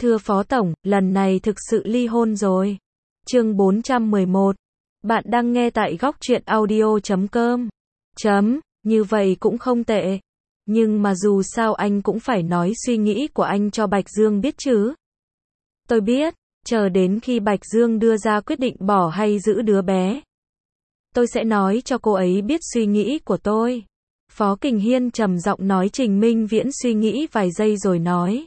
Thưa Phó Tổng, lần này thực sự ly hôn rồi. Chương 411. Bạn đang nghe tại góc truyện audio.com. Như vậy cũng không tệ. Nhưng mà dù sao anh cũng phải nói suy nghĩ của anh cho Bạch Dương biết chứ. Tôi biết, chờ đến khi Bạch Dương đưa ra quyết định bỏ hay giữ đứa bé, tôi sẽ nói cho cô ấy biết suy nghĩ của tôi. Phó Kình Hiên trầm giọng nói. Trình Minh Viễn suy nghĩ vài giây rồi nói.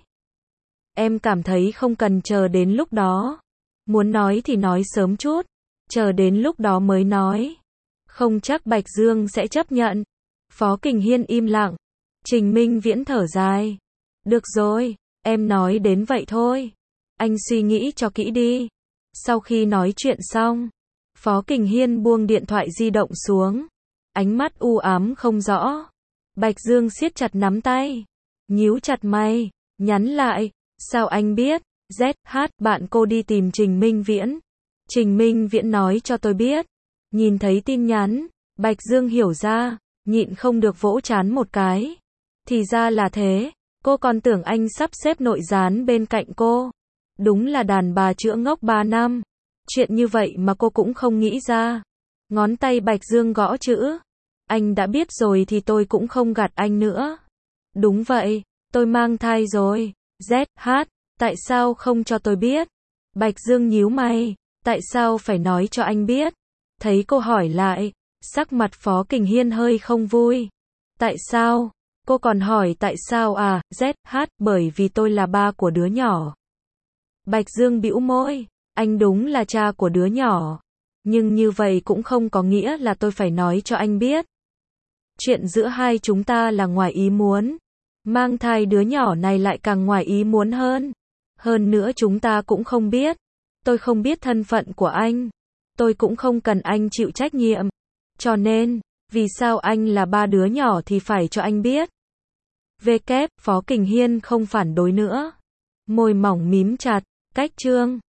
Em cảm thấy không cần chờ đến lúc đó. Muốn nói thì nói sớm chút. Chờ đến lúc đó mới nói. Không chắc Bạch Dương sẽ chấp nhận. Phó Kình Hiên im lặng. Trình Minh Viễn thở dài. Được rồi, em nói đến vậy thôi. Anh suy nghĩ cho kỹ đi. Sau khi nói chuyện xong, Phó Kình Hiên buông điện thoại di động xuống. Ánh mắt u ám không rõ. Bạch Dương siết chặt nắm tay. Nhíu chặt mày. Nhắn lại. Sao anh biết? ZH, bạn cô đi tìm Trình Minh Viễn. Trình Minh Viễn nói cho tôi biết. Nhìn thấy tin nhắn, Bạch Dương hiểu ra, nhịn không được vỗ trán một cái. Thì ra là thế, cô còn tưởng anh sắp xếp nội gián bên cạnh cô. Đúng là đàn bà chữa ngốc 3 năm. Chuyện như vậy mà cô cũng không nghĩ ra. Ngón tay Bạch Dương gõ chữ. Anh đã biết rồi thì tôi cũng không gạt anh nữa. Đúng vậy, tôi mang thai rồi. ZH, tại sao không cho tôi biết? Bạch Dương nhíu mày, tại sao phải nói cho anh biết? Thấy cô hỏi lại, sắc mặt Phó Kình Hiên hơi không vui. Tại sao? Cô còn hỏi tại sao à? ZH, bởi vì tôi là ba của đứa nhỏ. Bạch Dương bĩu môi, anh đúng là cha của đứa nhỏ. Nhưng như vậy cũng không có nghĩa là tôi phải nói cho anh biết. Chuyện giữa hai chúng ta là ngoài ý muốn. Mang thai đứa nhỏ này lại càng ngoài ý muốn hơn. Hơn nữa chúng ta cũng không biết. Tôi không biết thân phận của anh. Tôi cũng không cần anh chịu trách nhiệm. Cho nên, vì sao anh là ba đứa nhỏ thì phải cho anh biết. Phó Kình Hiên không phản đối nữa. Môi mỏng mím chặt, cách chương.